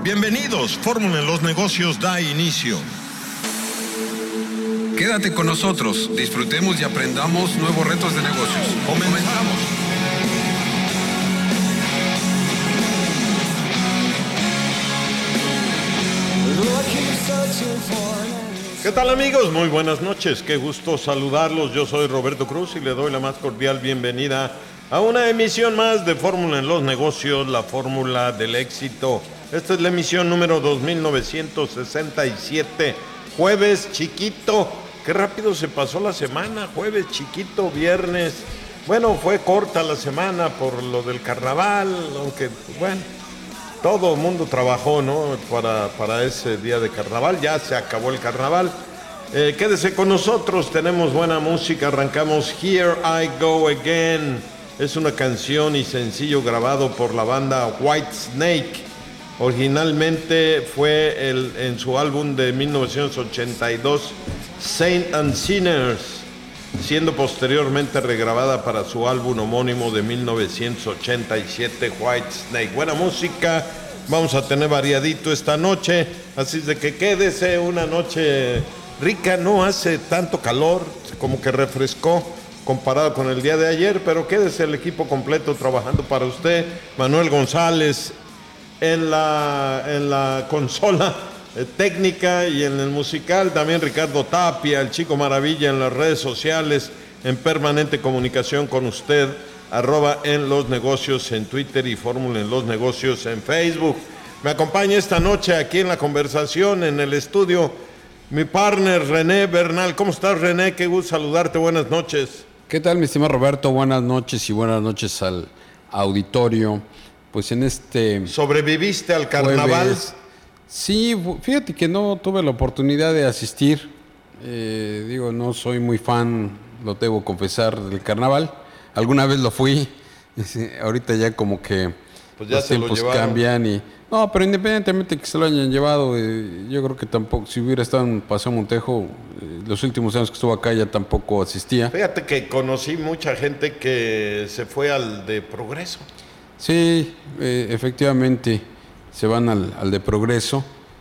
Bienvenidos, Fórmula en los Negocios da inicio. Quédate con nosotros, disfrutemos y aprendamos nuevos retos de negocios. Comenzamos. ¿Qué tal, amigos? Muy buenas noches, qué gusto saludarlos. Yo soy Roberto Cruz y le doy la más cordial bienvenida a una emisión más de Fórmula en los Negocios, la fórmula del éxito. Esta es la emisión número 2967, jueves chiquito. Qué rápido se pasó la semana, jueves chiquito, viernes. Bueno, fue corta la semana por lo del carnaval, aunque, bueno, todo el mundo trabajó, ¿no? Para ese día de carnaval. Ya se acabó el carnaval. Quédese con nosotros, tenemos buena música. Arrancamos Here I Go Again. Es una canción y sencillo grabado por la banda Whitesnake. Originalmente fue en su álbum de 1982, Saints and Sinners, siendo posteriormente regrabada para su álbum homónimo de 1987, Whitesnake. Buena música, vamos a tener variadito esta noche, así de que quédese, una noche rica, no hace tanto calor, como que refrescó comparado con el día de ayer, pero quédese el equipo completo trabajando para usted. Manuel González en la consola técnica y en el musical, también Ricardo Tapia, el Chico Maravilla en las redes sociales, en permanente comunicación con usted, @en los negocios en Twitter y Fórmula en los Negocios en Facebook. Me acompaña esta noche aquí en la conversación, en el estudio, mi partner René Bernal. ¿Cómo estás, René? Qué gusto saludarte, buenas noches. ¿Qué tal, mi estimado Roberto? Buenas noches y buenas noches al auditorio. Pues en este... ¿Sobreviviste al carnaval? Jueves, sí, fíjate que no tuve la oportunidad de asistir. No soy muy fan, lo debo confesar, del carnaval. Alguna vez lo fui. Ahorita ya como que pues ya los tiempos cambian y... No, pero independientemente que se lo hayan llevado, yo creo que tampoco, si hubiera estado en Paseo Montejo, los últimos años que estuvo acá ya tampoco asistía. Fíjate que conocí mucha gente que se fue al de Progreso. Sí, efectivamente se van al de Progreso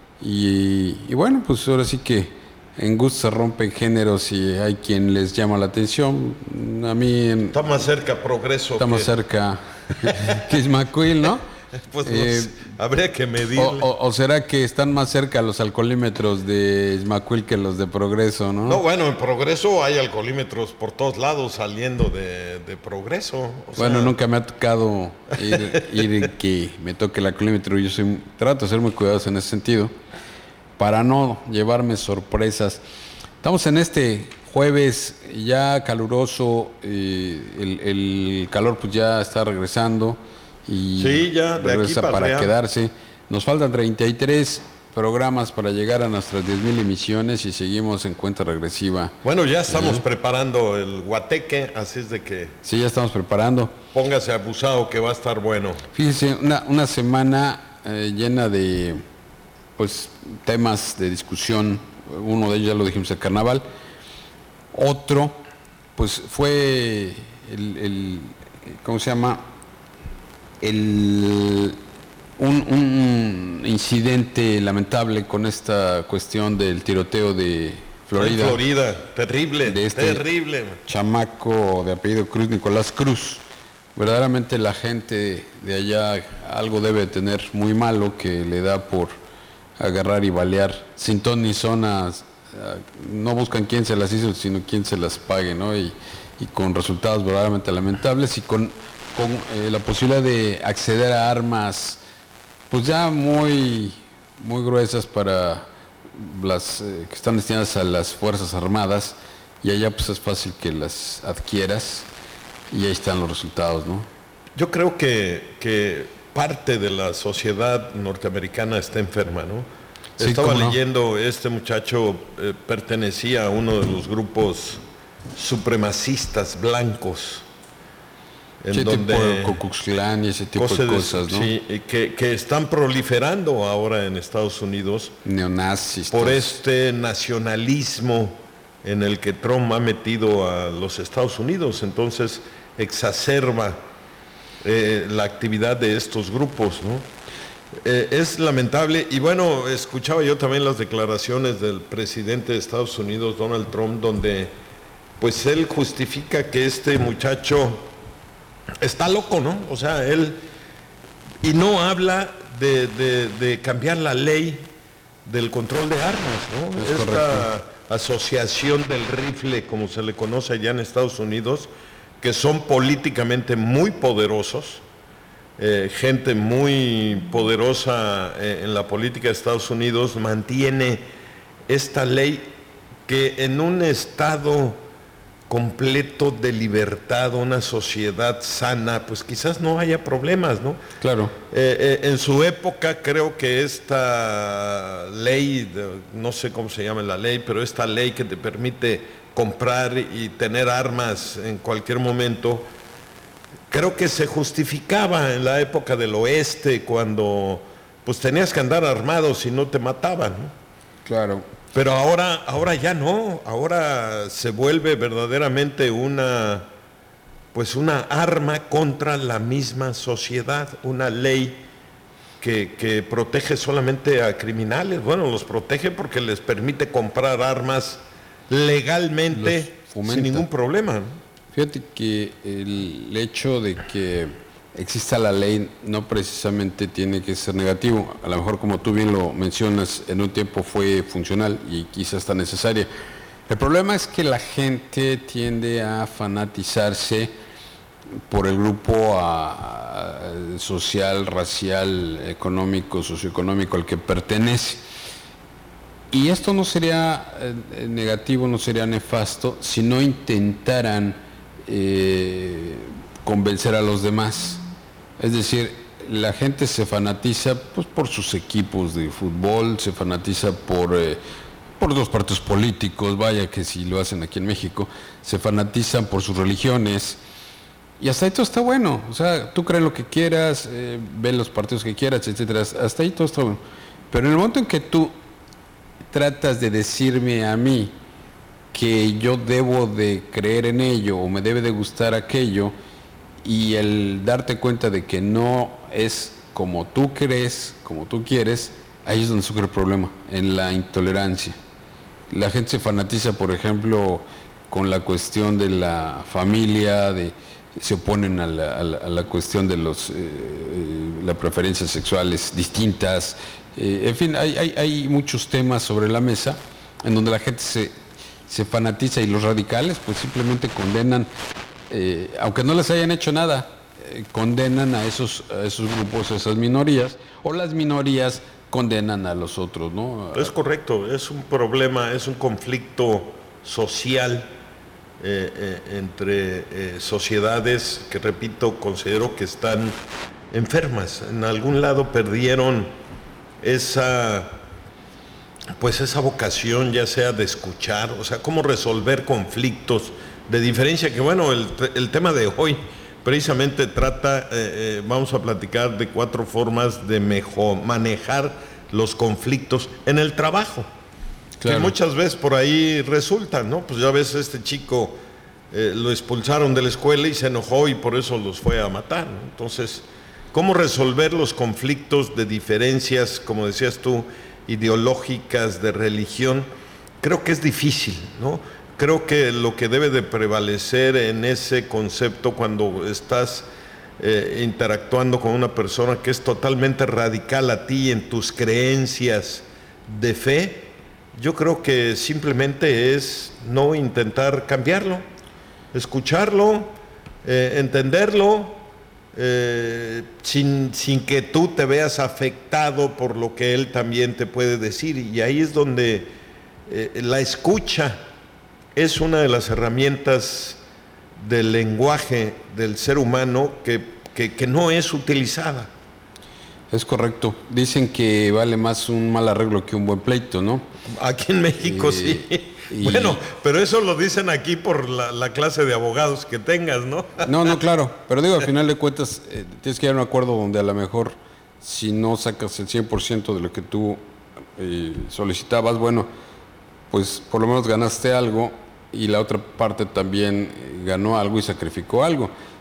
y bueno, pues ahora sí que en gusto se rompen géneros y hay quien les llama la atención. A mí... Está más cerca Progreso. Está más cerca que Izmaquil, ¿no? Pues habría que medirle. O será que están más cerca los alcoholímetros de Izmaquil que los de Progreso, ¿no? No, bueno, en Progreso hay alcoholímetros por todos lados saliendo de Progreso. Bueno, nunca me ha tocado ir que me toque el alcoholímetro. Yo trato de ser muy cuidadoso en ese sentido para no llevarme sorpresas. Estamos en este jueves ya caluroso, el calor pues ya está regresando. Y sí, ya de regresa aquí para quedarse. Nos faltan 33 programas para llegar a nuestras 10,000 emisiones y seguimos en cuenta regresiva. Bueno, ya estamos preparando el guateque, así es de que... Sí, ya estamos preparando. Póngase abusado que va a estar bueno. Fíjese, una semana llena de pues temas de discusión. Uno de ellos ya lo dijimos, el carnaval. Otro, pues fue ¿cómo se llama? Un incidente lamentable con esta cuestión del tiroteo de Florida. Terrible, de este terrible. Chamaco de apellido Cruz, Nicolás Cruz. Verdaderamente la gente de allá algo debe tener muy malo que le da por agarrar y balear sin ton ni son. No buscan quién se las hizo, sino quién se las pague, ¿no? Y con resultados verdaderamente lamentables y con la posibilidad de acceder a armas pues ya muy gruesas para las que están destinadas a las Fuerzas Armadas, y allá pues es fácil que las adquieras y ahí están los resultados, ¿no? Yo creo que parte de la sociedad norteamericana está enferma, ¿no? Sí, estaba leyendo, este muchacho pertenecía a uno de los grupos supremacistas blancazos, en donde Ku Klux Klan y ese tipo de cosas, ¿no? Sí, que están proliferando ahora en Estados Unidos. Neonazis. Por este nacionalismo en el que Trump ha metido a los Estados Unidos. Entonces exacerba la actividad de estos grupos, ¿no? Es lamentable. Y bueno, escuchaba yo también las declaraciones del presidente de Estados Unidos, Donald Trump, donde pues él justifica que este muchacho está loco, ¿no? O sea, él... Y no habla de cambiar la ley del control de armas, ¿no? Es Esta correcto. asociación del rifle, como se le conoce allá en Estados Unidos, que son políticamente muy poderosos, gente muy poderosa en la política de Estados Unidos, mantiene esta ley que en un estado completo de libertad, una sociedad sana, pues quizás no haya problemas, ¿no? Claro. En su época creo que esta ley, no sé cómo se llama la ley, pero esta ley que te permite comprar y tener armas en cualquier momento, creo que se justificaba en la época del oeste, cuando pues tenías que andar armado si no te mataban, ¿no? Claro. Pero ahora ya no, ahora se vuelve verdaderamente una arma contra la misma sociedad, una ley que protege solamente a criminales. Bueno, los protege porque les permite comprar armas legalmente sin ningún problema, ¿no? Fíjate que el hecho de que exista la ley no precisamente tiene que ser negativo. A lo mejor, como tú bien lo mencionas, en un tiempo fue funcional y quizás está necesaria. El problema es que la gente tiende a fanatizarse por el grupo social, racial, económico, socioeconómico al que pertenece. Y esto no sería negativo, no sería nefasto si no intentaran convencer a los demás. Es decir, la gente se fanatiza pues por sus equipos de fútbol, se fanatiza por los partidos políticos, vaya que si lo hacen aquí en México, se fanatizan por sus religiones, y hasta ahí todo está bueno. O sea, tú crees lo que quieras, ve los partidos que quieras, etcétera, hasta ahí todo está bueno. Pero en el momento en que tú tratas de decirme a mí que yo debo de creer en ello o me debe de gustar aquello, y el darte cuenta de que no es como tú crees, como tú quieres, ahí es donde surge el problema, en la intolerancia. La gente se fanatiza, por ejemplo, con la cuestión de la familia, se oponen a la cuestión de las preferencias sexuales distintas. En fin, hay muchos temas sobre la mesa en donde la gente se fanatiza, y los radicales pues simplemente condenan, aunque no les hayan hecho nada, condenan a esos grupos, a esas minorías, o las minorías condenan a los otros, ¿no? Es correcto, es un problema, es un conflicto social entre sociedades que, repito, considero que están enfermas. En algún lado perdieron esa vocación, ya sea de escuchar, o sea, cómo resolver conflictos de diferencia, que bueno, el tema de hoy precisamente trata, vamos a platicar de 4 formas de manejar los conflictos en el trabajo. Claro. Que muchas veces por ahí resultan, ¿no? Pues ya ves, este chico lo expulsaron de la escuela y se enojó y por eso los fue a matar, ¿no? Entonces, ¿cómo resolver los conflictos de diferencias, como decías tú, ideológicas, de religión? Creo que es difícil, ¿no? Creo que lo que debe de prevalecer en ese concepto cuando estás interactuando con una persona que es totalmente radical a ti en tus creencias de fe, yo creo que simplemente es no intentar cambiarlo, escucharlo, entenderlo, sin que tú te veas afectado por lo que él también te puede decir. Y ahí es donde la escucha es una de las herramientas del lenguaje del ser humano que no es utilizada. Es correcto. Dicen que vale más un mal arreglo que un buen pleito, ¿no? Aquí en México sí. Bueno, pero eso lo dicen aquí por la clase de abogados que tengas, ¿no? No, claro. Pero digo, al final de cuentas, tienes que llegar a un acuerdo donde a lo mejor, si no sacas el 100% de lo que tú solicitabas, bueno, pues por lo menos ganaste algo y la otra parte también ganó algo y sacrificó algo.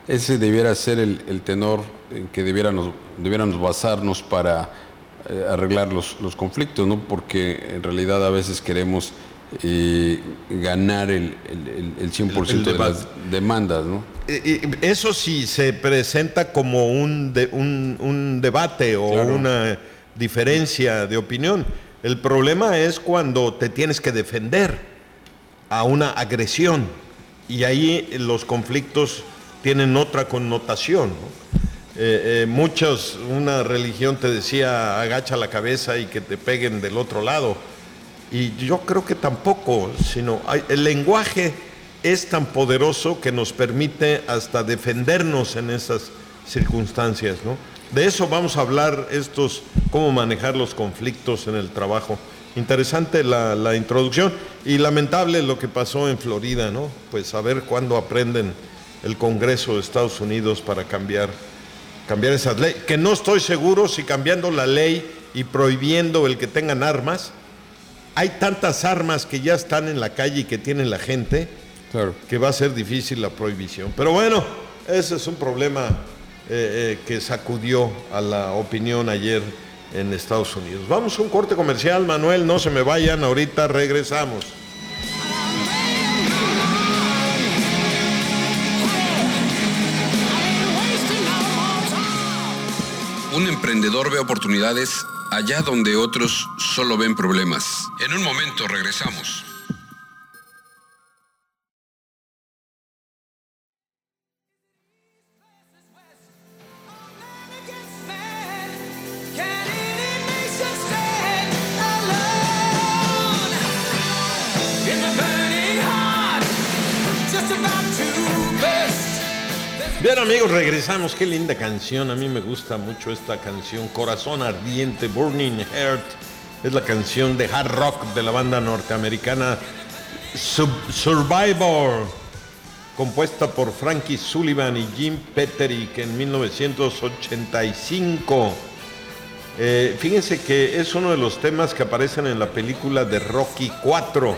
ese debiera ser el tenor en que debiéramos basarnos para arreglar los conflictos, ¿no? Porque en realidad a veces queremos ganar el 100% de las demandas, ¿no? Eso sí se presenta como un debate o claro, una diferencia de opinión. El problema es cuando te tienes que defender a una agresión y ahí los conflictos tienen otra connotación, ¿no? Una religión te decía agacha la cabeza y que te peguen del otro lado. Y yo creo que tampoco, sino el lenguaje es tan poderoso que nos permite hasta defendernos en esas circunstancias, ¿no? De eso vamos a hablar, cómo manejar los conflictos en el trabajo. Interesante la introducción y lamentable lo que pasó en Florida, ¿no? Pues a ver cuándo aprenden el Congreso de Estados Unidos para cambiar esas leyes, que no estoy seguro si cambiando la ley y prohibiendo el que tengan armas. Hay tantas armas que ya están en la calle y que tiene la gente, claro, que va a ser difícil la prohibición. Pero bueno, ese es un problema que sacudió a la opinión ayer en Estados Unidos. Vamos a un corte comercial, Manuel, no se me vayan, ahorita regresamos. Un emprendedor ve oportunidades allá donde otros solo ven problemas. En un momento regresamos. Bien, amigos, regresamos. Qué linda canción. A mí me gusta mucho esta canción, Corazón Ardiente, Burning Heart. Es la canción de hard rock de la banda norteamericana Survivor, compuesta por Frankie Sullivan y Jim Petterick en 1985. Fíjense que es uno de los temas que aparecen en la película de Rocky IV.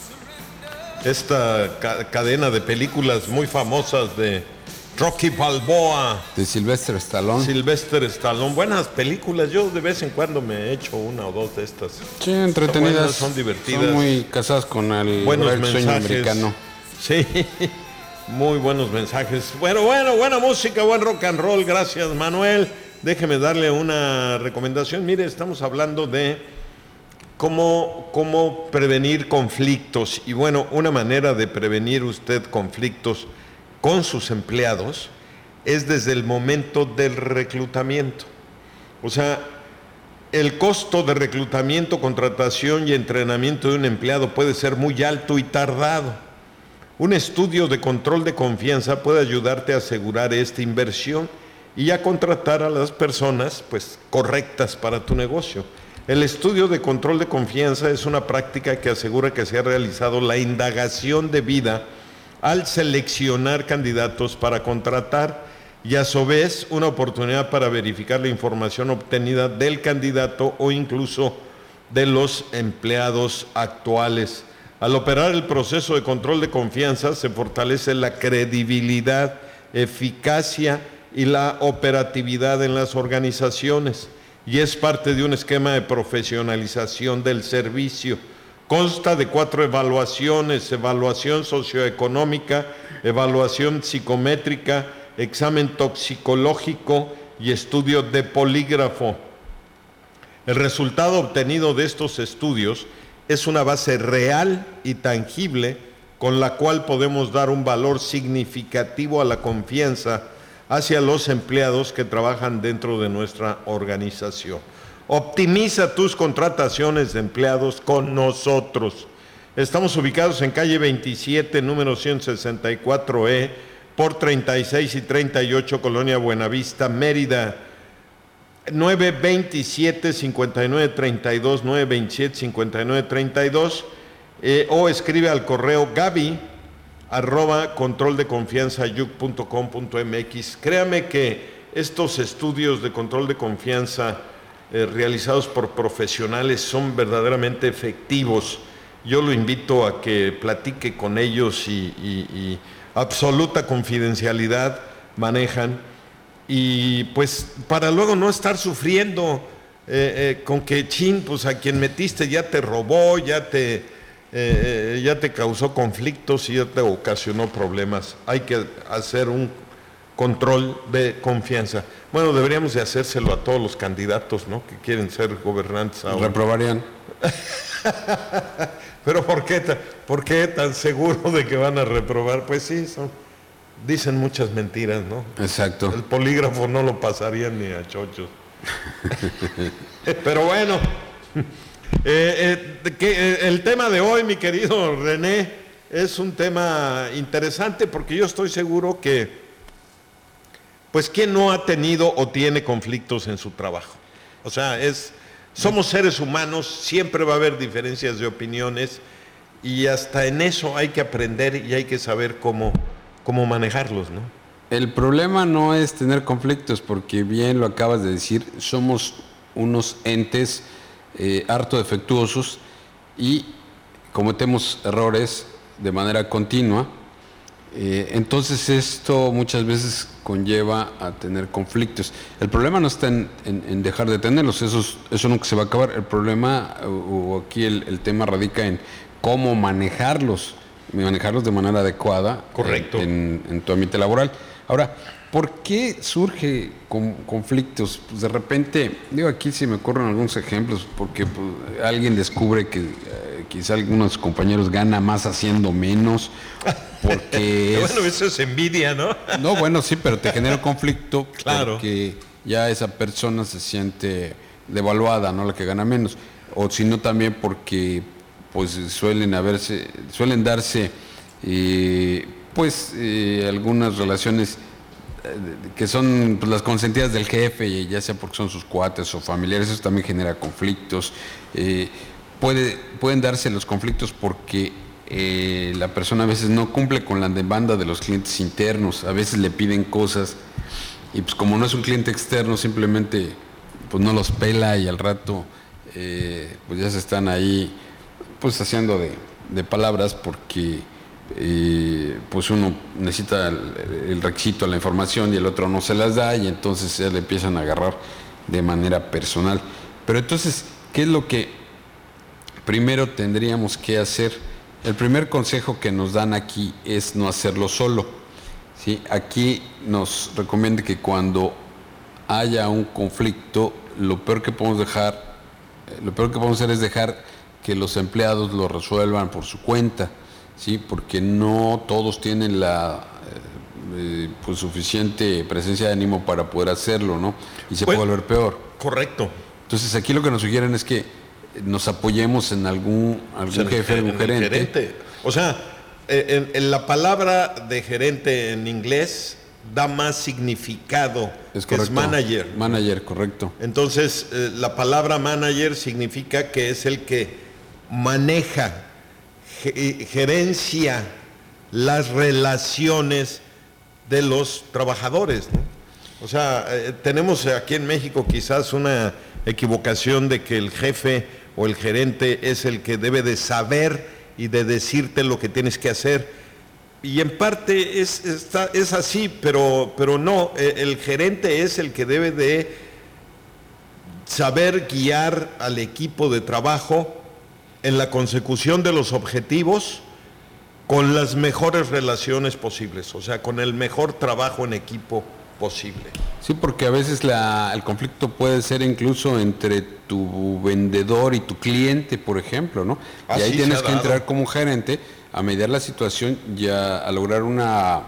Esta cadena de películas muy famosas de Rocky Balboa. De Sylvester Stallone. Buenas películas. Yo de vez en cuando me echo una o dos de estas. Sí, entretenidas. Son divertidas. Son muy casadas con el sueño americano. Sí, muy buenos mensajes. Bueno, buena música, buen rock and roll. Gracias, Manuel. Déjeme darle una recomendación. Mire, estamos hablando de cómo prevenir conflictos. Y bueno, una manera de prevenir usted conflictos con sus empleados es desde el momento del reclutamiento. O sea, el costo de reclutamiento, contratación y entrenamiento de un empleado puede ser muy alto y tardado. Un estudio de control de confianza puede ayudarte a asegurar esta inversión y a contratar a las personas correctas para tu negocio. El estudio de control de confianza es una práctica que asegura que se ha realizado la indagación debida al seleccionar candidatos para contratar y a su vez una oportunidad para verificar la información obtenida del candidato o incluso de los empleados actuales. Al operar el proceso de control de confianza se fortalece la credibilidad, eficacia y la operatividad en las organizaciones y es parte de un esquema de profesionalización del servicio. Consta de 4 evaluaciones: evaluación socioeconómica, evaluación psicométrica, examen toxicológico y estudio de polígrafo. El resultado obtenido de estos estudios es una base real y tangible con la cual podemos dar un valor significativo a la confianza hacia los empleados que trabajan dentro de nuestra organización. Optimiza tus contrataciones de empleados con nosotros. Estamos ubicados en calle 27, número 164E, por 36 y 38, Colonia Buenavista, Mérida. 927-5932, 927-5932, o escribe al correo gaby@controldeconfianzayuc.com.mx. Créame que estos estudios de control de confianza realizados por profesionales son verdaderamente efectivos. Yo lo invito a que platique con ellos y absoluta confidencialidad manejan, y pues para luego no estar sufriendo con que pues a quien metiste ya te robó, ya te causó conflictos y ya te ocasionó problemas. Hay que hacer un control de confianza. Bueno, deberíamos de hacérselo a todos los candidatos, ¿no?, que quieren ser gobernantes ahora. Reprobarían. Pero ¿por qué tan seguro de que van a reprobar? Pues sí, dicen muchas mentiras, ¿no? Exacto. El polígrafo no lo pasarían ni a chochos. Pero bueno, el tema de hoy, mi querido René, es un tema interesante porque yo estoy seguro que, pues, ¿quién no ha tenido o tiene conflictos en su trabajo? O sea, somos seres humanos, siempre va a haber diferencias de opiniones y hasta en eso hay que aprender y hay que saber cómo manejarlos, ¿no? El problema no es tener conflictos, porque bien lo acabas de decir, somos unos entes harto defectuosos y cometemos errores de manera continua. Entonces esto muchas veces conlleva a tener conflictos. El problema no está en dejar de tenerlos, eso nunca se va a acabar. El problema, o aquí el tema radica en cómo manejarlos de manera adecuada. Correcto. En tu ámbito laboral. Ahora, ¿por qué surge conflictos? Pues de repente, aquí se me ocurren algunos ejemplos, porque pues, alguien descubre que quizá algunos compañeros ganan más haciendo menos, porque bueno, eso es envidia, ¿no? No, bueno, sí, pero te genera conflicto. Claro. Porque ya esa persona se siente devaluada, ¿no?, la que gana menos. O si no, también porque pues suelen darse algunas relaciones que son pues, las consentidas del jefe, ya sea porque son sus cuates o familiares. Eso también genera conflictos. Pueden darse los conflictos porque la persona a veces no cumple con la demanda de los clientes internos, a veces le piden cosas y pues como no es un cliente externo, simplemente pues no los pela y al rato pues ya se están ahí pues haciendo de palabras porque pues uno necesita el requisito, la información, y el otro no se las da, y entonces se le empiezan a agarrar de manera personal. Pero entonces, ¿qué es lo que primero tendríamos que hacer? El primer consejo que nos dan aquí es no hacerlo solo, ¿sí? Aquí nos recomienda que cuando haya un conflicto, lo peor que podemos hacer es dejar que los empleados lo resuelvan por su cuenta, ¿sí? Porque no todos tienen la pues suficiente presencia de ánimo para poder hacerlo, ¿no? Y se puede volver peor. Correcto. Entonces aquí lo que nos sugieren es que nos apoyemos en algún jefe, algún gerente. O sea, en la palabra de gerente en inglés da más significado, es correcto. Es manager. Manager, correcto. Entonces, la palabra manager significa que es el que maneja, gerencia las relaciones de los trabajadores, ¿no? O sea, tenemos aquí en México quizás una equivocación de que el jefe o el gerente es el que debe de saber y de decirte lo que tienes que hacer. Y en parte es así, pero no, el gerente es el que debe de saber guiar al equipo de trabajo en la consecución de los objetivos con las mejores relaciones posibles, o sea, con el mejor trabajo en equipo posible. Sí, porque a veces el conflicto puede ser incluso entre tu vendedor y tu cliente, por ejemplo, ¿no? Y ahí tienes que entrar como gerente a mediar la situación y a lograr un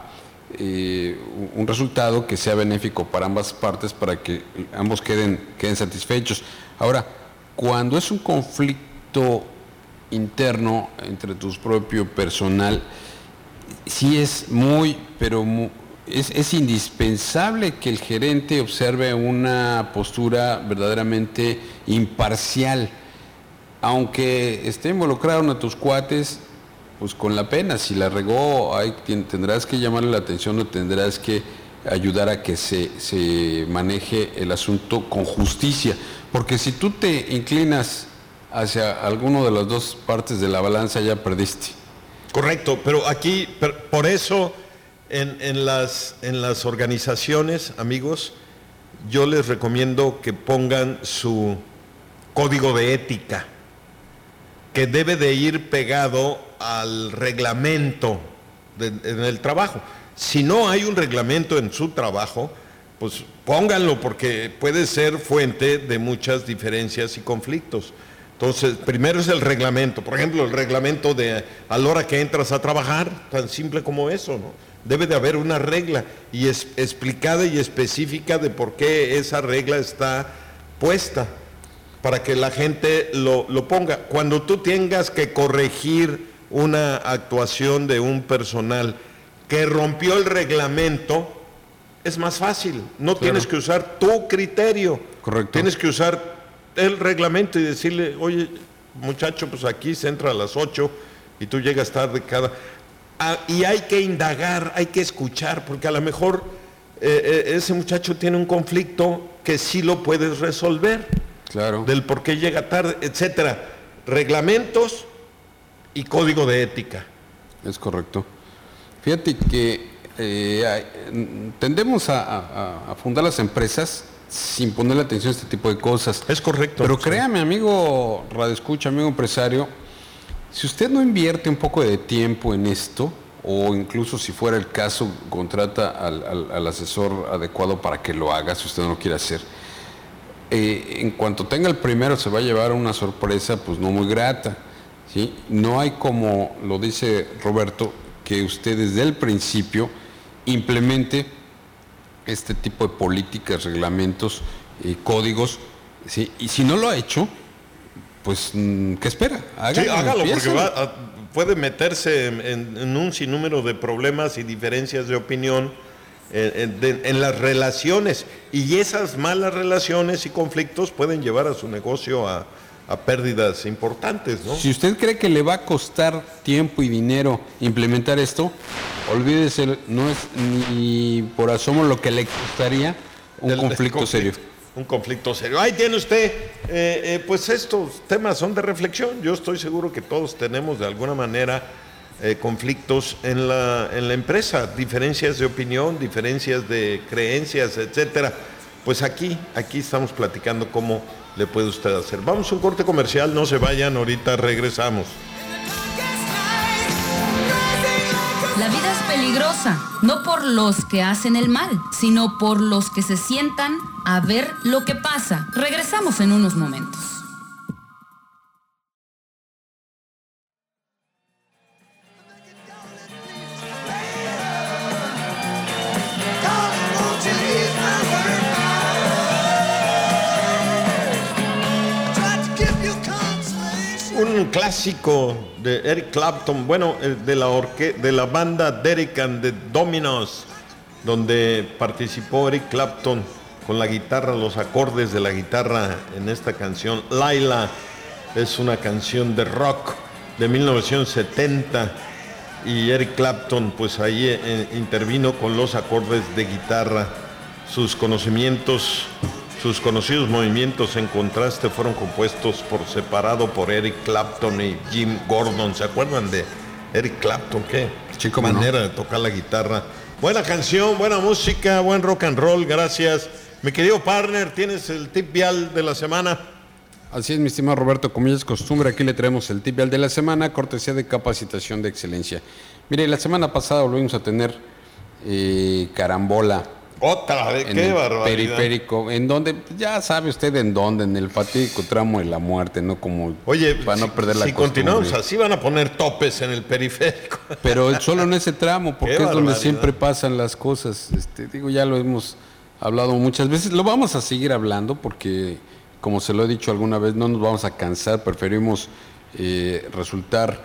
resultado que sea benéfico para ambas partes, para que ambos queden satisfechos. Ahora, cuando es un conflicto interno entre tu propio personal, sí es es indispensable que el gerente observe una postura verdaderamente imparcial, aunque esté involucrado en tus cuates, pues con la pena. Si la regó, tendrás que llamarle la atención o tendrás que ayudar a que se maneje el asunto con justicia, porque si tú te inclinas hacia alguno de las dos partes de la balanza, ya perdiste. Correcto, pero aquí, por eso en las organizaciones, amigos, yo les recomiendo que pongan su código de ética, que debe de ir pegado al reglamento en el trabajo. Si no hay un reglamento en su trabajo, pues pónganlo, porque puede ser fuente de muchas diferencias y conflictos. Entonces, primero es el reglamento. Por ejemplo, el reglamento de a la hora que entras a trabajar, tan simple como eso, ¿no? Debe de haber una regla y explicada y específica de por qué esa regla está puesta, para que la gente lo ponga. Cuando tú tengas que corregir una actuación de un personal que rompió el reglamento, es más fácil. No tienes que usar tu criterio. Correcto. Tienes que usar el reglamento y decirle, oye, muchacho, pues aquí se entra a las 8 y tú llegas tarde y hay que indagar, hay que escuchar, porque a lo mejor ese muchacho tiene un conflicto que sí lo puedes resolver. Claro. Del por qué llega tarde, etcétera. Reglamentos y código de ética. Es correcto. Fíjate que tendemos a fundar las empresas sin ponerle atención a este tipo de cosas. Es correcto. Pero créame, amigo radioescucha, amigo empresario, si usted no invierte un poco de tiempo en esto, o incluso si fuera el caso, contrata al asesor adecuado para que lo haga, si usted no lo quiere hacer, en cuanto tenga el primero se va a llevar una sorpresa pues no muy grata, ¿sí? No hay, como lo dice Roberto, que usted desde el principio implemente este tipo de políticas, reglamentos, códigos, ¿sí? Y si no lo ha hecho, pues ¿qué espera? Hágalo, sí, hágalo, porque puede meterse en un sinnúmero de problemas y diferencias de opinión en las relaciones, y esas malas relaciones y conflictos pueden llevar a su negocio a pérdidas importantes, ¿no? Si usted cree que le va a costar tiempo y dinero implementar esto, olvídese, no es ni por asomo lo que le costaría un conflicto serio. Un conflicto serio. Ahí tiene usted, pues estos temas son de reflexión. Yo estoy seguro que todos tenemos de alguna manera conflictos en la empresa, diferencias de opinión, diferencias de creencias, etcétera. Pues aquí estamos platicando cómo le puede usted hacer. Vamos a un corte comercial, no se vayan, ahorita regresamos. La vida es peligrosa, no por los que hacen el mal, sino por los que se sientan a ver lo que pasa. Regresamos en unos momentos. Un clásico de Eric Clapton, bueno, de la banda Derek and the Dominos, donde participó Eric Clapton con la guitarra, los acordes de la guitarra en esta canción. Laila es una canción de rock de 1970 y Eric Clapton pues ahí intervino con los acordes de guitarra. Sus conocidos movimientos en contraste fueron compuestos por separado por Eric Clapton y Jim Gordon. ¿Se acuerdan de Eric Clapton? Qué manera de tocar la guitarra. Buena canción, buena música, buen rock and roll, gracias. Mi querido partner, ¿tienes el tip vial de la semana? Así es, mi estimado Roberto, como ya es costumbre, aquí le traemos el tip vial de la semana, cortesía de Capacitación de Excelencia. Mire, la semana pasada volvimos a tener carambola. Otra vez, qué barbaridad. Periférico, en donde, ya sabe usted en dónde, en el fatídico tramo de la muerte, ¿no? Como oye, para no perder la costumbre. Si continuamos así van a poner topes en el periférico. Pero solo en ese tramo, porque es donde siempre pasan las cosas. Ya lo hemos hablado muchas veces, lo vamos a seguir hablando porque, como se lo he dicho alguna vez, no nos vamos a cansar, preferimos resultar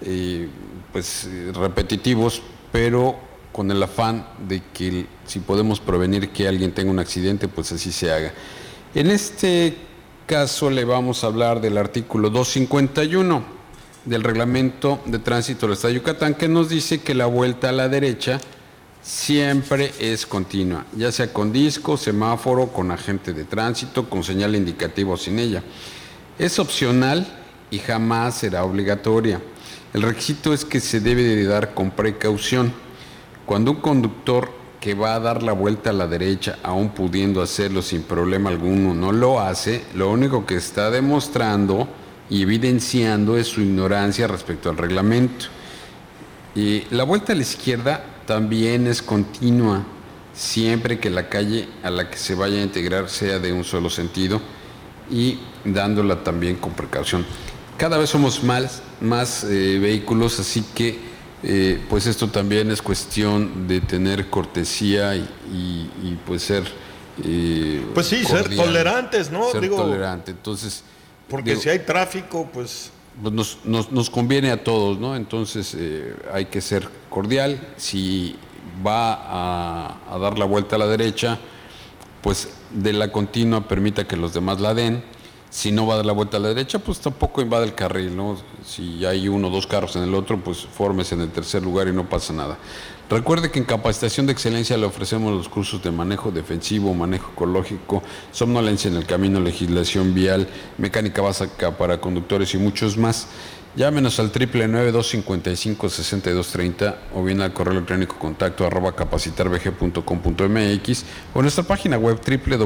repetitivos, pero con el afán de que si podemos prevenir que alguien tenga un accidente, pues así se haga. En este caso le vamos a hablar del artículo 251 del Reglamento de Tránsito del Estado de Yucatán, que nos dice que la vuelta a la derecha siempre es continua, ya sea con disco, semáforo, con agente de tránsito, con señal indicativa o sin ella. Es opcional y jamás será obligatoria. El requisito es que se debe de dar con precaución. Cuando un conductor que va a dar la vuelta a la derecha, aún pudiendo hacerlo sin problema alguno, no lo hace, lo único que está demostrando y evidenciando es su ignorancia respecto al reglamento. Y la vuelta a la izquierda también es continua, siempre que la calle a la que se vaya a integrar sea de un solo sentido y dándola también con precaución. Cada vez somos más vehículos, así que pues esto también es cuestión de tener cortesía y pues ser pues sí, cordial, ser tolerantes, ¿no? Ser tolerante. Entonces, porque si hay tráfico, pues nos conviene a todos, ¿no? Entonces hay que ser cordial. Si va a dar la vuelta a la derecha, pues de la continua permita que los demás la den. Si no va a dar la vuelta a la derecha, pues tampoco invade el carril, ¿no? Si hay 1 o 2 carros en el otro, pues fórmese en el tercer lugar y no pasa nada. Recuerde que en Capacitación de Excelencia le ofrecemos los cursos de manejo defensivo, manejo ecológico, somnolencia en el camino, legislación vial, mecánica básica para conductores y muchos más. Llámenos al 999-255-6230 o bien al correo electrónico contacto @capacitarbg.com.mx o nuestra página web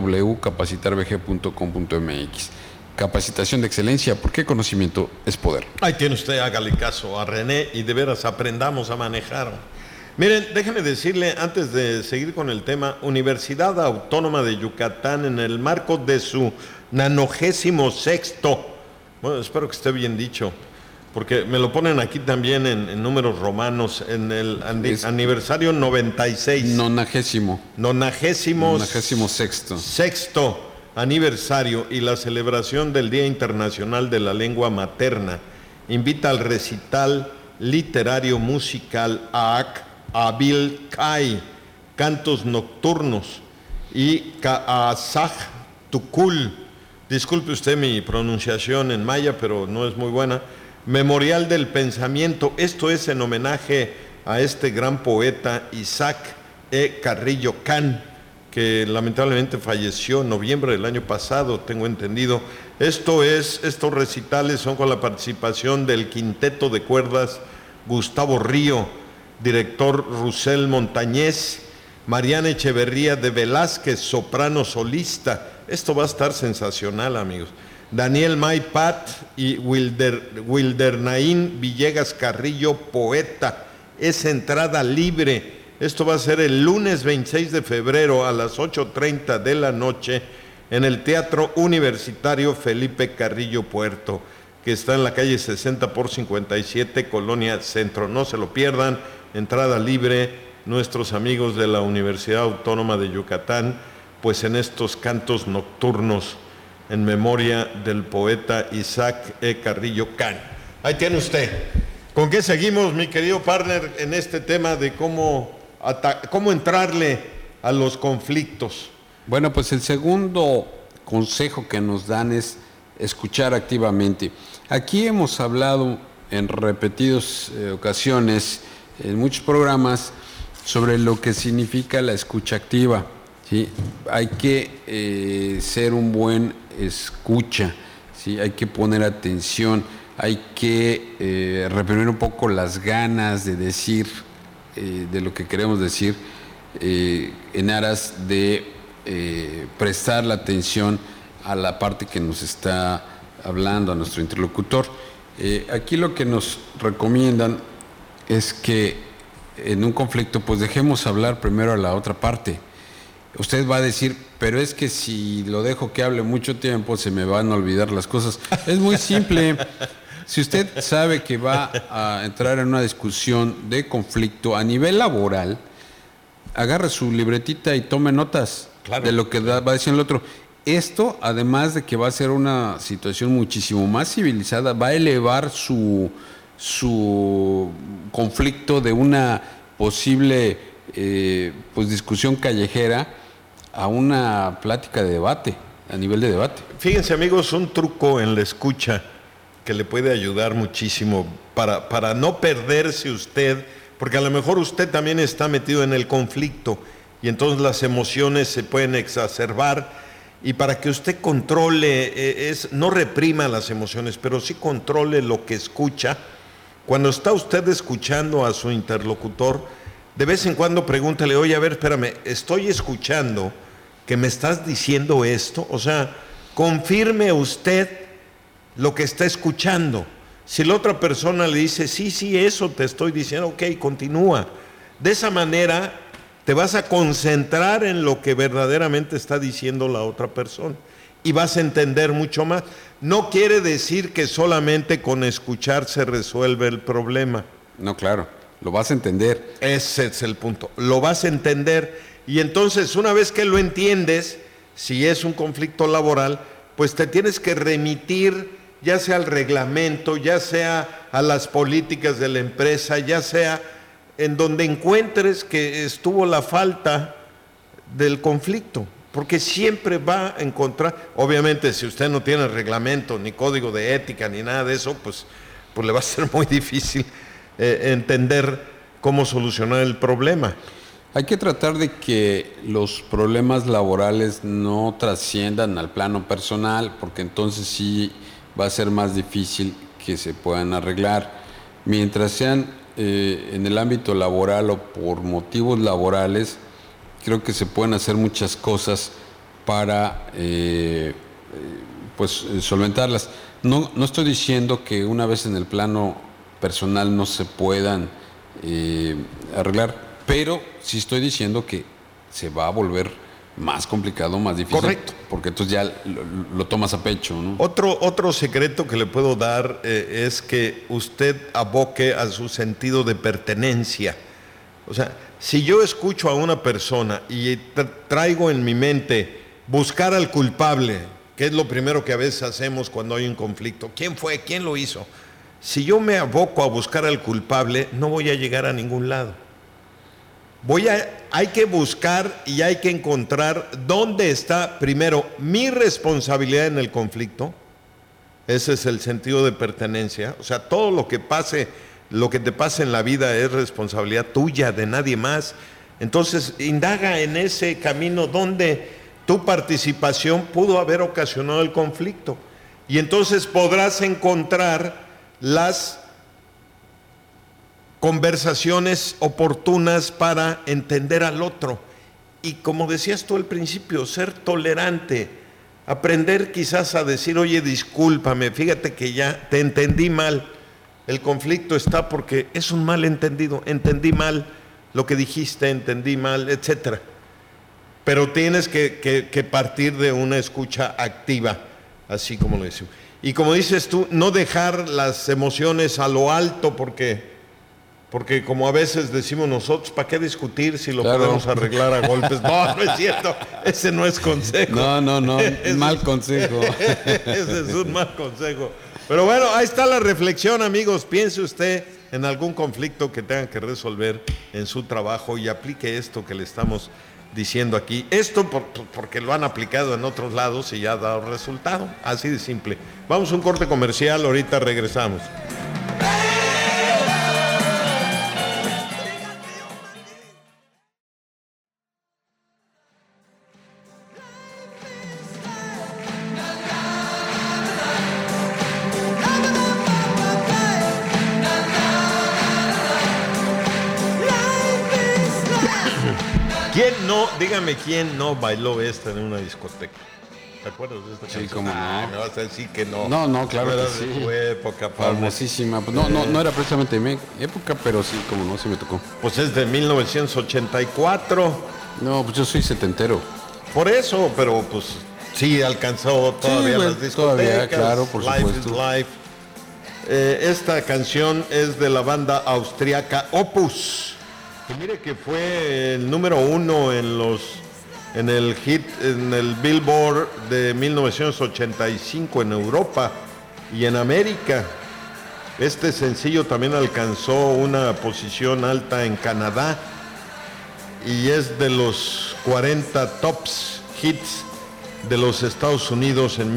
www.capacitarbg.com.mx. Capacitación de excelencia, porque conocimiento es poder. Ahí tiene usted, hágale caso a René y de veras aprendamos a manejar. Miren, déjeme decirle, antes de seguir con el tema, Universidad Autónoma de Yucatán, en el marco de su 96º, bueno, espero que esté bien dicho, porque me lo ponen aquí también en números romanos, en el aniversario 96. 96º aniversario y la celebración del Día Internacional de la Lengua Materna. Invita al recital literario musical AAC Abil Kai, Cantos Nocturnos, y Kaasaj Tukul, disculpe usted mi pronunciación en maya, pero no es muy buena, Memorial del Pensamiento. Esto es en homenaje a este gran poeta Isaac E. Carrillo Can, que lamentablemente falleció en noviembre del año pasado, tengo entendido. Estos recitales son con la participación del quinteto de cuerdas Gustavo Río, director Rusel Montañez, Mariana Echeverría de Velázquez, soprano solista. Esto va a estar sensacional, amigos. Daniel Maipat y Wildernaín Villegas Carrillo, poeta. Es entrada libre. Esto va a ser el lunes 26 de febrero a las 8:30 de la noche en el Teatro Universitario Felipe Carrillo Puerto, que está en la calle 60 por 57, Colonia Centro. No se lo pierdan, entrada libre, nuestros amigos de la Universidad Autónoma de Yucatán, pues en estos cantos nocturnos en memoria del poeta Isaac E. Carrillo Can. Ahí tiene usted. ¿Con qué seguimos, mi querido partner, en este tema de cómo entrarle a los conflictos? Bueno, pues el segundo consejo que nos dan es escuchar activamente. Aquí hemos hablado en repetidas ocasiones, en muchos programas, sobre lo que significa la escucha activa, ¿sí? Hay que ser un buen escucha, ¿sí? Hay que poner atención, hay que reprimir un poco las ganas de decir de lo que queremos decir, en aras de prestar la atención a la parte que nos está hablando, a nuestro interlocutor. Aquí lo que nos recomiendan es que en un conflicto pues dejemos hablar primero a la otra parte. Usted va a decir, pero es que si lo dejo que hable mucho tiempo se me van a olvidar las cosas. Es muy simple. Si usted sabe que va a entrar en una discusión de conflicto a nivel laboral, agarre su libretita y tome notas de lo que va a decir el otro. Esto, además de que va a ser una situación muchísimo más civilizada, va a elevar su conflicto de una posible pues discusión callejera a una plática de debate, a nivel de debate. Fíjense, amigos, un truco en la escucha que le puede ayudar muchísimo para no perderse usted, porque a lo mejor usted también está metido en el conflicto y entonces las emociones se pueden exacerbar, y para que usted controle, no reprima las emociones, pero sí controle lo que escucha. Cuando está usted escuchando a su interlocutor, de vez en cuando pregúntale, oye, a ver, espérame, estoy escuchando que me estás diciendo esto, o sea, confirme usted lo que está escuchando. Si la otra persona le dice, sí, eso te estoy diciendo, ok, continúa. De esa manera te vas a concentrar en lo que verdaderamente está diciendo la otra persona y vas a entender mucho más. No quiere decir que solamente con escuchar se resuelve el problema. No, claro, lo vas a entender. Ese es el punto, lo vas a entender y entonces una vez que lo entiendes, si es un conflicto laboral, pues te tienes que remitir ya sea al reglamento, ya sea a las políticas de la empresa, ya sea en donde encuentres que estuvo la falta del conflicto, porque siempre va a encontrar, obviamente si usted no tiene reglamento, ni código de ética, ni nada de eso, pues le va a ser muy difícil entender cómo solucionar el problema. Hay que tratar de que los problemas laborales no trasciendan al plano personal, porque entonces sí va a ser más difícil que se puedan arreglar. Mientras sean en el ámbito laboral o por motivos laborales, creo que se pueden hacer muchas cosas para solventarlas. No estoy diciendo que una vez en el plano personal no se puedan arreglar, pero sí estoy diciendo que se va a volver más complicado, más difícil. Correcto. Porque entonces ya lo tomas a pecho, ¿no? Otro secreto que le puedo dar es que usted aboque a su sentido de pertenencia. O sea, si yo escucho a una persona y traigo en mi mente buscar al culpable, que es lo primero que a veces hacemos cuando hay un conflicto, ¿quién fue? ¿Quién lo hizo? Si yo me aboco a buscar al culpable, no voy a llegar a ningún lado. Hay que buscar y hay que encontrar dónde está primero mi responsabilidad en el conflicto. Ese es el sentido de pertenencia. O sea, todo lo que te pase en la vida es responsabilidad tuya, de nadie más. Entonces, indaga en ese camino donde tu participación pudo haber ocasionado el conflicto. Y entonces podrás encontrar las conversaciones oportunas para entender al otro. Y como decías tú al principio, ser tolerante, aprender quizás a decir, oye, discúlpame, fíjate que ya te entendí mal. El conflicto está porque es un malentendido, entendí mal lo que dijiste, entendí mal, etcétera. Pero tienes que partir de una escucha activa, así como lo decimos. Y como dices tú, no dejar las emociones a lo alto, porque como a veces decimos nosotros, ¿para qué discutir si lo podemos arreglar a golpes? No es cierto, ese no es consejo. No, mal consejo. Ese es un mal consejo. Pero bueno, ahí está la reflexión, amigos. Piense usted en algún conflicto que tenga que resolver en su trabajo y aplique esto que le estamos diciendo aquí. Esto porque lo han aplicado en otros lados y ya ha dado resultado. Así de simple. Vamos a un corte comercial, ahorita regresamos. Dígame quién no bailó esta en una discoteca. ¿Te acuerdas de esta canción? Sí, cómo no. Me vas a decir que no. No, claro que sí. Fue época famosísima. Pues no era precisamente mi época, pero sí, como no, sí me tocó. Pues es de 1984. No, pues yo soy setentero. Por eso, pero pues sí alcanzó todavía las discotecas. Todavía, claro, por supuesto. Life is Life. Esta canción es de la banda austriaca Opus. Y mire que fue el número 1 en el Billboard de 1985 en Europa y en América. Este sencillo también alcanzó una posición alta en Canadá y es de los 40 tops hits de los Estados Unidos en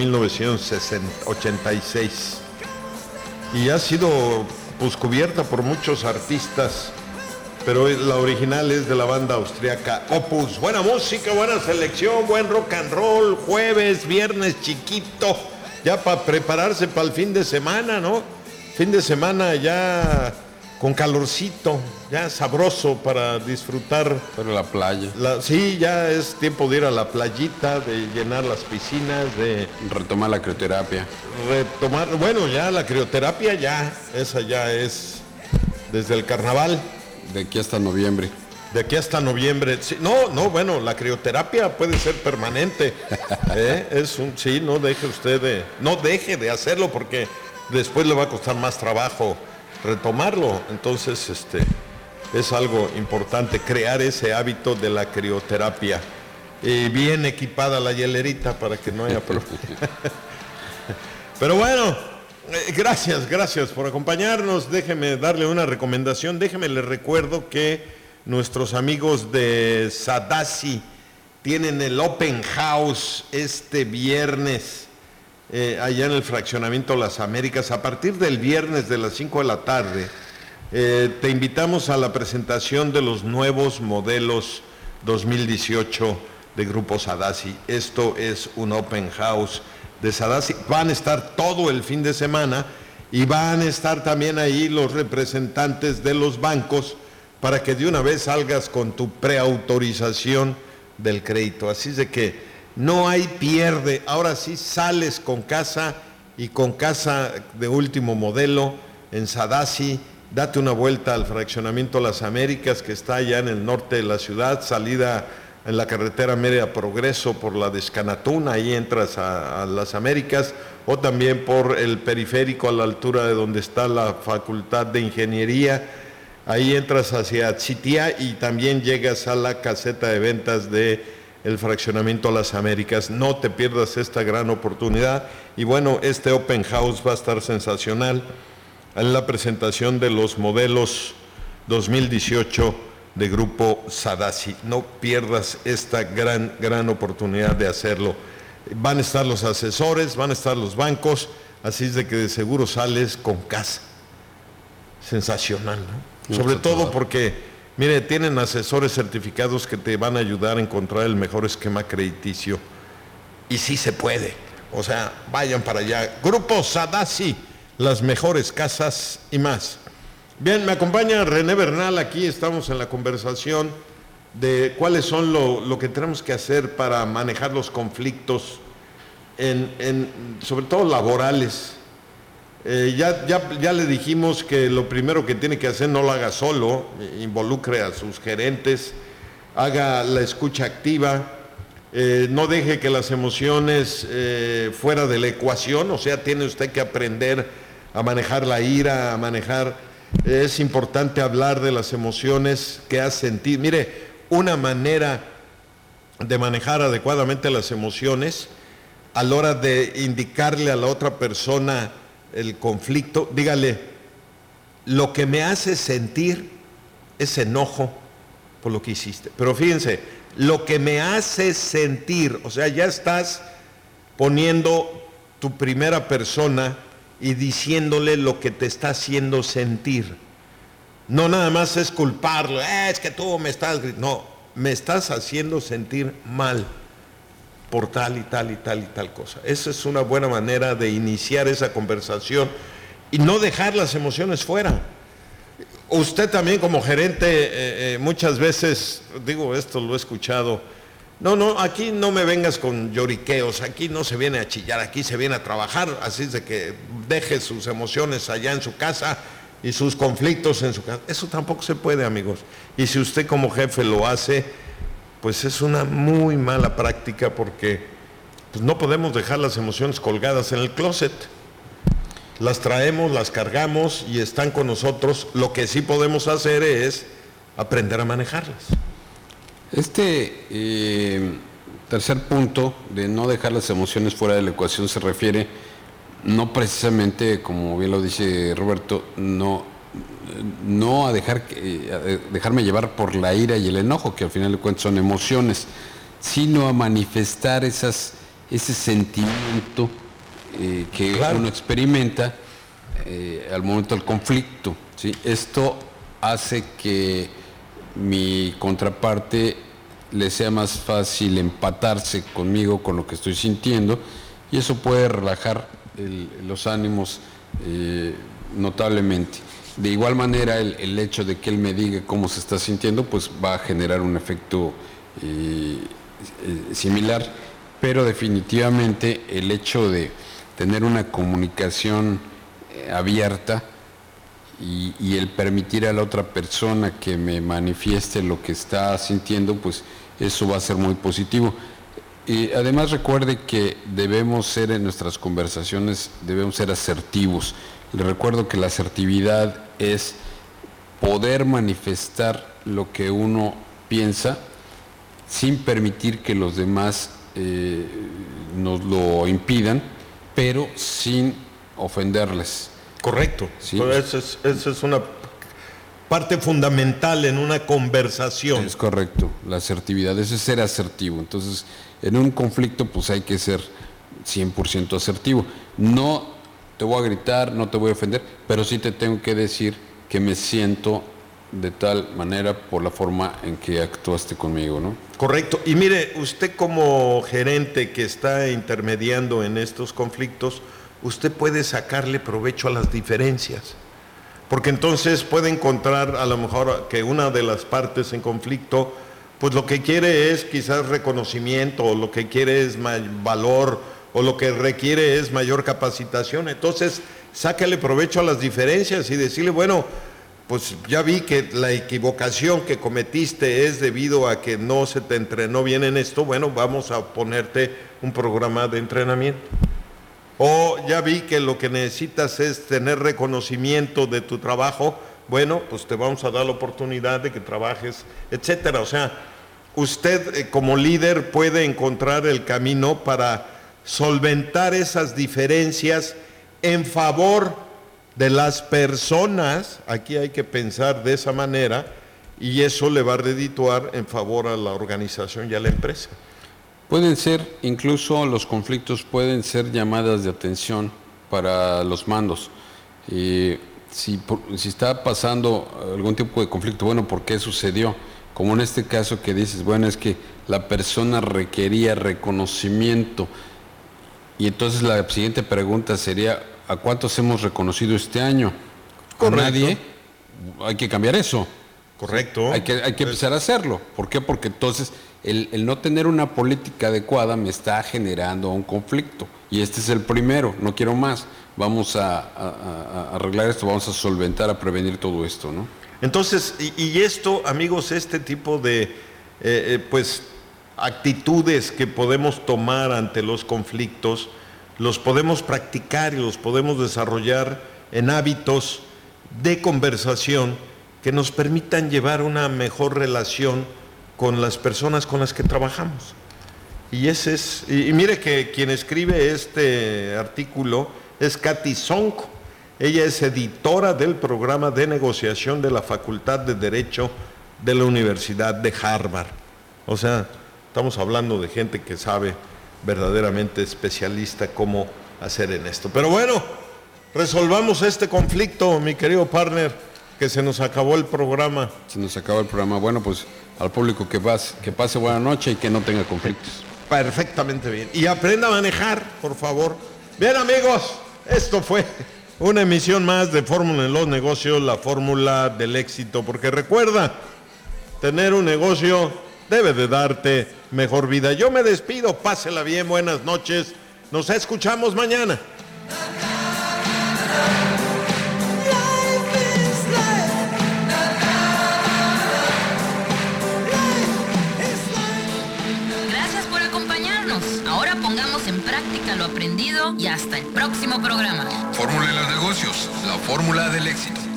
1986. Y ha sido cubierta por muchos artistas, pero la original es de la banda austriaca Opus. Buena música, buena selección, buen rock and roll, jueves, viernes chiquito, ya para prepararse para el fin de semana, ¿no? Fin de semana ya con calorcito, ya sabroso para disfrutar. Pero la playa. Sí, ya es tiempo de ir a la playita, de llenar las piscinas, de retomar la crioterapia. Bueno, ya la crioterapia esa ya es desde el carnaval. De aquí hasta noviembre. De aquí hasta noviembre. Sí, bueno, la crioterapia puede ser permanente. No deje de hacerlo porque después le va a costar más trabajo retomarlo. Entonces, es algo importante crear ese hábito de la crioterapia. Bien equipada la hielerita para que no haya problema. Pero bueno, gracias por acompañarnos. Déjeme darle una recomendación. Les recuerdo que nuestros amigos de Sadasi tienen el Open House este viernes allá en el fraccionamiento Las Américas. A partir del viernes de las 5 de la tarde te invitamos a la presentación de los nuevos modelos 2018 de Grupo Sadasi. Esto es un Open House de Sadasi. Van a estar todo el fin de semana y van a estar también ahí los representantes de los bancos para que de una vez salgas con tu preautorización del crédito. Así es de que no hay pierde. Ahora sí sales con casa y con casa de último modelo en Sadasi. Date una vuelta al fraccionamiento Las Américas, que está allá en el norte de la ciudad, salida en la carretera Mérida Progreso por la de Escanatún, ahí entras a Las Américas, o también por el periférico a la altura de donde está la Facultad de Ingeniería, ahí entras hacia Tzitiá y también llegas a la caseta de ventas de el fraccionamiento Las Américas. No te pierdas esta gran oportunidad. Y bueno, este Open House va a estar sensacional en la presentación de los modelos 2018 de Grupo Sadasi. No pierdas esta gran oportunidad de hacerlo. Van a estar los asesores, van a estar los bancos, así es de que de seguro sales con casa. Sensacional, ¿no? Sobre todo porque, mire, tienen asesores certificados que te van a ayudar a encontrar el mejor esquema crediticio. Y sí se puede. O sea, vayan para allá. Grupo Sadasi, las mejores casas y más. Bien, me acompaña René Bernal. Aquí estamos en la conversación de cuáles son lo que tenemos que hacer para manejar los conflictos, sobre todo laborales. Ya le dijimos que lo primero que tiene que hacer no lo haga solo, involucre a sus gerentes, haga la escucha activa, no deje que las emociones fuera de la ecuación, o sea, tiene usted que aprender a manejar la ira, es importante hablar de las emociones que ha sentido. Mire, una manera de manejar adecuadamente las emociones a la hora de indicarle a la otra persona el conflicto, dígale, lo que me hace sentir es enojo por lo que hiciste. Pero fíjense, lo que me hace sentir, o sea, ya estás poniendo tu primera persona y diciéndole lo que te está haciendo sentir. No nada más es culparlo, es que tú me estás gritando. No, me estás haciendo sentir mal por tal y tal y tal y tal cosa. Esa es una buena manera de iniciar esa conversación y no dejar las emociones fuera. Usted también como gerente muchas veces, digo, esto lo he escuchado, no, aquí no me vengas con lloriqueos, aquí no se viene a chillar, aquí se viene a trabajar, así es de que deje sus emociones allá en su casa y sus conflictos en su casa. Eso tampoco se puede, amigos. Y si usted como jefe lo hace, pues es una muy mala práctica porque pues no podemos dejar las emociones colgadas en el closet. Las traemos, las cargamos y están con nosotros. Lo que sí podemos hacer es aprender a manejarlas. Tercer punto de no dejar las emociones fuera de la ecuación se refiere no precisamente, como bien lo dice Roberto, no a dejarme llevar por la ira y el enojo, que al final de cuentas son emociones, sino a manifestar ese sentimiento que claro, uno experimenta al momento del conflicto, ¿sí? Esto hace que mi contraparte le sea más fácil empatarse conmigo, con lo que estoy sintiendo, y eso puede relajar los ánimos notablemente. De igual manera, el hecho de que él me diga cómo se está sintiendo, pues va a generar un efecto similar, pero definitivamente el hecho de tener una comunicación abierta y el permitir a la otra persona que me manifieste lo que está sintiendo, pues eso va a ser muy positivo. Y además recuerde que debemos ser en nuestras conversaciones, debemos ser asertivos. Le recuerdo que la asertividad es poder manifestar lo que uno piensa sin permitir que los demás nos lo impidan, pero sin ofenderles. Correcto. Sí. Esa es una parte fundamental en una conversación. Es correcto, la asertividad, eso es ser asertivo. Entonces, en un conflicto, pues hay que ser 100% asertivo. No te voy a gritar, no te voy a ofender, pero sí te tengo que decir que me siento de tal manera por la forma en que actuaste conmigo, ¿no? Correcto. Y mire, usted como gerente que está intermediando en estos conflictos, usted puede sacarle provecho a las diferencias. Porque entonces puede encontrar a lo mejor que una de las partes en conflicto, pues lo que quiere es quizás reconocimiento, o lo que quiere es valor, o lo que requiere es mayor capacitación. Entonces, sácale provecho a las diferencias y decirle, bueno, pues ya vi que la equivocación que cometiste es debido a que no se te entrenó bien en esto, bueno, vamos a ponerte un programa de entrenamiento. O ya vi que lo que necesitas es tener reconocimiento de tu trabajo, bueno, pues te vamos a dar la oportunidad de que trabajes, etcétera. O sea, usted como líder puede encontrar el camino para solventar esas diferencias en favor de las personas. Aquí hay que pensar de esa manera y eso le va a redituar en favor a la organización y a la empresa. Pueden ser, incluso los conflictos pueden ser llamadas de atención para los mandos. Si está pasando algún tipo de conflicto, bueno, ¿por qué sucedió? Como en este caso que dices, bueno, es que la persona requería reconocimiento. Y entonces la siguiente pregunta sería, ¿a cuántos hemos reconocido este año? Correcto. ¿A nadie? Hay que cambiar eso. Correcto. Hay que empezar a hacerlo. ¿Por qué? Porque entonces el no tener una política adecuada me está generando un conflicto. Y este es el primero, no quiero más. Vamos a arreglar esto, vamos a solventar, a prevenir todo esto, ¿no? Entonces, y esto, amigos, este tipo de actitudes que podemos tomar ante los conflictos, los podemos practicar y los podemos desarrollar en hábitos de conversación que nos permitan llevar una mejor relación con las personas con las que trabajamos. Y ese es, y mire que quien escribe este artículo es Katy Sonko. Ella es editora del programa de negociación de la Facultad de Derecho de la Universidad de Harvard. O sea, estamos hablando de gente que sabe verdaderamente especialista cómo hacer en esto. Pero bueno, resolvamos este conflicto, mi querido partner, que se nos acabó el programa. Se nos acabó el programa. Bueno, pues al público que pase buena noche y que no tenga conflictos. Perfectamente bien. Y aprenda a manejar, por favor. Bien, amigos, esto fue una emisión más de Fórmula en los Negocios, la fórmula del éxito. Porque recuerda, tener un negocio debe de darte mejor vida. Yo me despido, pásela bien, buenas noches. Nos escuchamos mañana. Gracias por acompañarnos. Ahora pongamos en práctica lo aprendido y hasta el próximo programa. Fórmula en los negocios, la fórmula del éxito.